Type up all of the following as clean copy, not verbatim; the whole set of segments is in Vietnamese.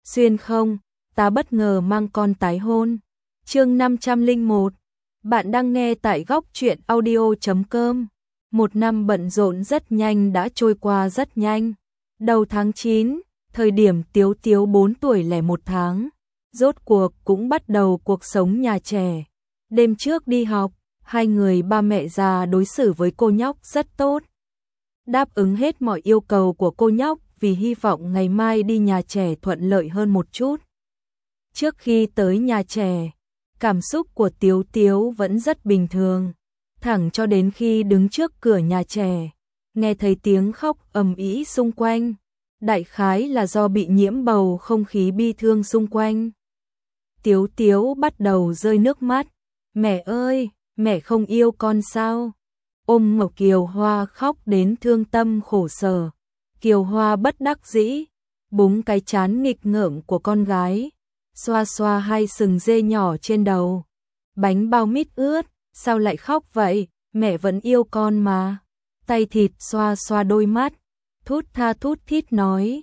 xuyên không, ta bất ngờ mang con tái hôn. Chương 501. Bạn đang nghe tại góc truyện audio.com. Một năm bận rộn rất nhanh đã trôi qua rất nhanh. Đầu tháng 9, thời điểm Tiếu Tiếu 4 tuổi lẻ 1 tháng, rốt cuộc cũng bắt đầu cuộc sống nhà trẻ. Đêm trước đi học, hai người ba mẹ già đối xử với cô nhóc rất tốt. Đáp ứng hết mọi yêu cầu của cô nhóc vì hy vọng ngày mai đi nhà trẻ thuận lợi hơn một chút. Trước khi tới nhà trẻ, cảm xúc của Tiếu Tiếu vẫn rất bình thường, thẳng cho đến khi đứng trước cửa nhà trẻ, nghe thấy tiếng khóc ầm ĩ xung quanh, đại khái là do bị nhiễm bầu không khí bi thương xung quanh. Tiếu Tiếu bắt đầu rơi nước mắt, mẹ ơi, mẹ không yêu con sao? Ôm Ngọc Kiều Hoa khóc đến thương tâm khổ sở. Kiều Hoa bất đắc dĩ, búng cái trán nghịch ngợm của con gái, xoa xoa hai sừng dê nhỏ trên đầu. Bánh bao mít ướt, sao lại khóc vậy, mẹ vẫn yêu con mà. Tay thịt xoa xoa đôi mắt, thút tha thút thít nói,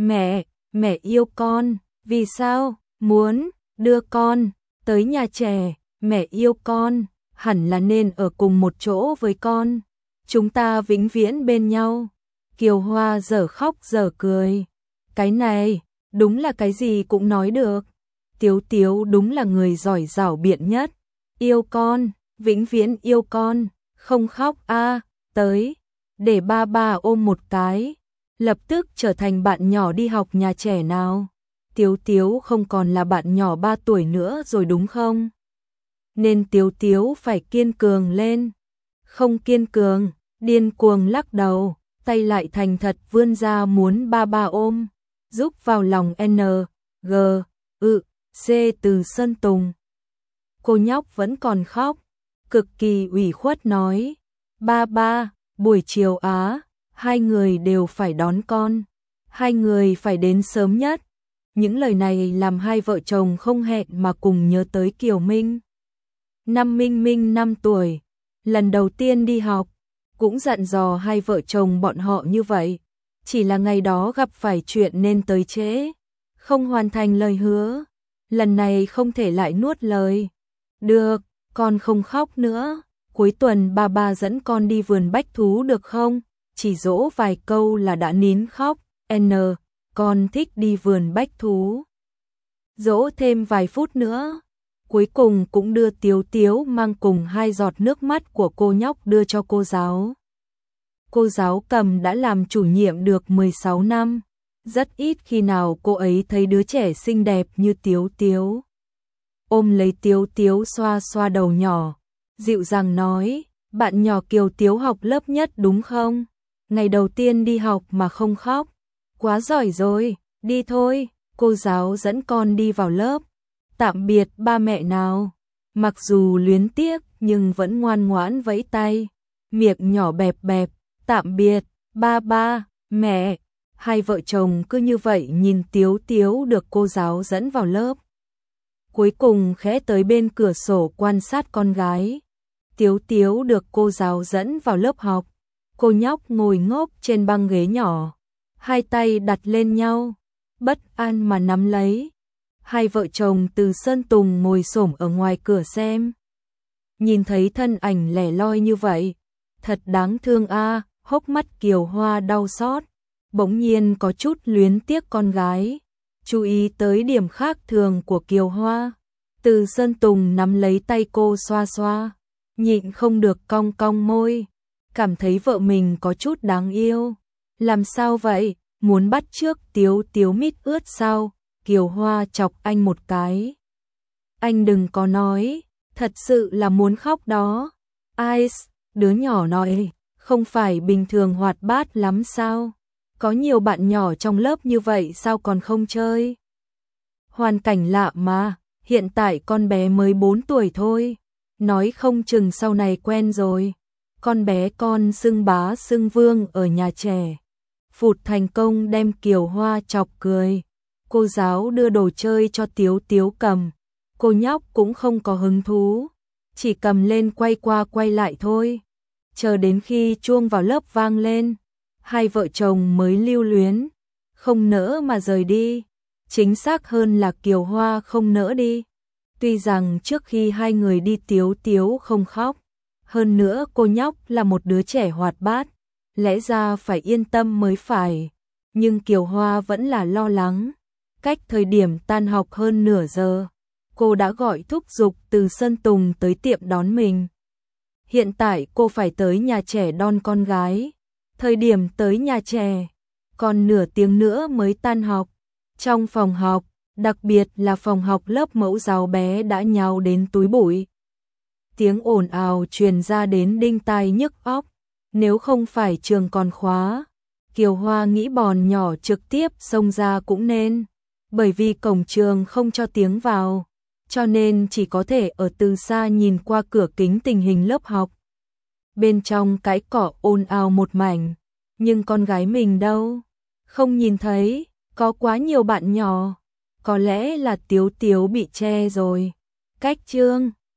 mẹ yêu con, vì sao, muốn đưa con tới nhà trẻ, mẹ yêu con, hẳn là nên ở cùng một chỗ với con, chúng ta vĩnh viễn bên nhau. Kiều Hoa dở khóc dở cười, cái này, đúng là cái gì cũng nói được. Tiếu Tiếu đúng là người giỏi giảo biện nhất, yêu con, vĩnh viễn yêu con, không khóc a, tới, để ba ba ôm một cái, lập tức trở thành bạn nhỏ đi học nhà trẻ nào. Tiếu Tiếu không còn là bạn nhỏ 3 tuổi nữa rồi đúng không? Nên Tiếu Tiếu phải kiên cường lên. Không kiên cường, điên cuồng lắc đầu, tay lại thành thật vươn ra muốn ba ba ôm, giúp vào lòng N, G, C từ Sơn Tùng. Cô nhóc vẫn còn khóc, cực kỳ ủy khuất nói, ba ba, buổi chiều á, hai người đều phải đón con, hai người phải đến sớm nhất. Những lời này làm hai vợ chồng không hẹn mà cùng nhớ tới Kiều Minh. Năm Minh Minh 5 tuổi, lần đầu tiên đi học, cũng dặn dò hai vợ chồng bọn họ như vậy. Chỉ là ngày đó gặp phải chuyện nên tới trễ, không hoàn thành lời hứa. Lần này không thể lại nuốt lời. Được, con không khóc nữa. Cuối tuần ba ba dẫn con đi vườn bách thú được không? Chỉ dỗ vài câu là đã nín khóc. N, con thích đi vườn bách thú. Dỗ thêm vài phút nữa. Cuối cùng cũng đưa Tiếu Tiếu mang cùng 2 giọt nước mắt của cô nhóc đưa cho cô giáo. Cô giáo Cầm đã làm chủ nhiệm được 16 năm. Rất ít khi nào cô ấy thấy đứa trẻ xinh đẹp như Tiếu Tiếu. Ôm lấy Tiếu Tiếu xoa xoa đầu nhỏ, dịu dàng nói, bạn nhỏ Kiều Tiếu học lớp nhất đúng không? Ngày đầu tiên đi học mà không khóc. Quá giỏi rồi, đi thôi, cô giáo dẫn con đi vào lớp. Tạm biệt ba mẹ nào. Mặc dù luyến tiếc nhưng vẫn ngoan ngoãn vẫy tay, miệng nhỏ bẹp bẹp, tạm biệt, ba ba, mẹ. Hai vợ chồng cứ như vậy nhìn Tiếu Tiếu được cô giáo dẫn vào lớp. Cuối cùng khẽ tới bên cửa sổ quan sát con gái. Tiếu Tiếu được cô giáo dẫn vào lớp học. Cô nhóc ngồi ngốc trên băng ghế nhỏ, hai tay đặt lên nhau, bất an mà nắm lấy. Hai vợ chồng từ Sơn Tùng ngồi xổm ở ngoài cửa xem. Nhìn thấy thân ảnh lẻ loi như vậy, thật đáng thương a, hốc mắt Kiều Hoa đau xót, bỗng nhiên có chút luyến tiếc con gái. Chú ý tới điểm khác thường của Kiều Hoa, từ Sơn Tùng nắm lấy tay cô xoa xoa, nhịn không được cong cong môi, cảm thấy vợ mình có chút đáng yêu. Làm sao vậy, muốn bắt chước Tiếu Tiếu mít ướt sao? Kiều Hoa chọc anh một cái. Anh đừng có nói, thật sự là muốn khóc đó. Ice, đứa nhỏ nói, không phải bình thường hoạt bát lắm sao? Có nhiều bạn nhỏ trong lớp như vậy sao còn không chơi? Hoàn cảnh lạ mà, hiện tại con bé mới 4 tuổi thôi. Nói không chừng sau này quen rồi. Con bé con xưng bá xưng vương ở nhà trẻ. Phụt thành công đem Kiều Hoa chọc cười. Cô giáo đưa đồ chơi cho Tiếu Tiếu cầm. Cô nhóc cũng không có hứng thú, chỉ cầm lên quay qua quay lại thôi. Chờ đến khi chuông vào lớp vang lên, hai vợ chồng mới lưu luyến, không nỡ mà rời đi. chính xác hơn là Kiều Hoa không nỡ đi. Tuy rằng trước khi hai người đi Tiếu Tiếu không khóc, hơn nữa cô nhóc là một đứa trẻ hoạt bát, lẽ ra phải yên tâm mới phải, nhưng Kiều Hoa vẫn là lo lắng. Cách thời điểm tan học hơn nửa giờ, cô đã gọi thúc giục từ Sơn Tùng tới tiệm đón mình. Hiện tại cô phải tới nhà trẻ đón con gái. Thời điểm tới nhà trẻ, còn nửa tiếng nữa mới tan học. Trong phòng học, đặc biệt là phòng học lớp mẫu giáo bé đã nháo đến túi bụi. Tiếng ồn ào truyền ra đến đinh tai nhức óc. Nếu không phải trường còn khóa, Kiều Hoa nghĩ bòn nhỏ trực tiếp xông ra cũng nên. Bởi vì cổng trường không cho tiếng vào, cho nên chỉ có thể ở từ xa nhìn qua cửa kính tình hình lớp học. Bên trong cái cỏ ồn ào một mảnh, nhưng con gái mình đâu? Không nhìn thấy, có quá nhiều bạn nhỏ. Có lẽ là Tiếu Tiếu bị che rồi. Cách chương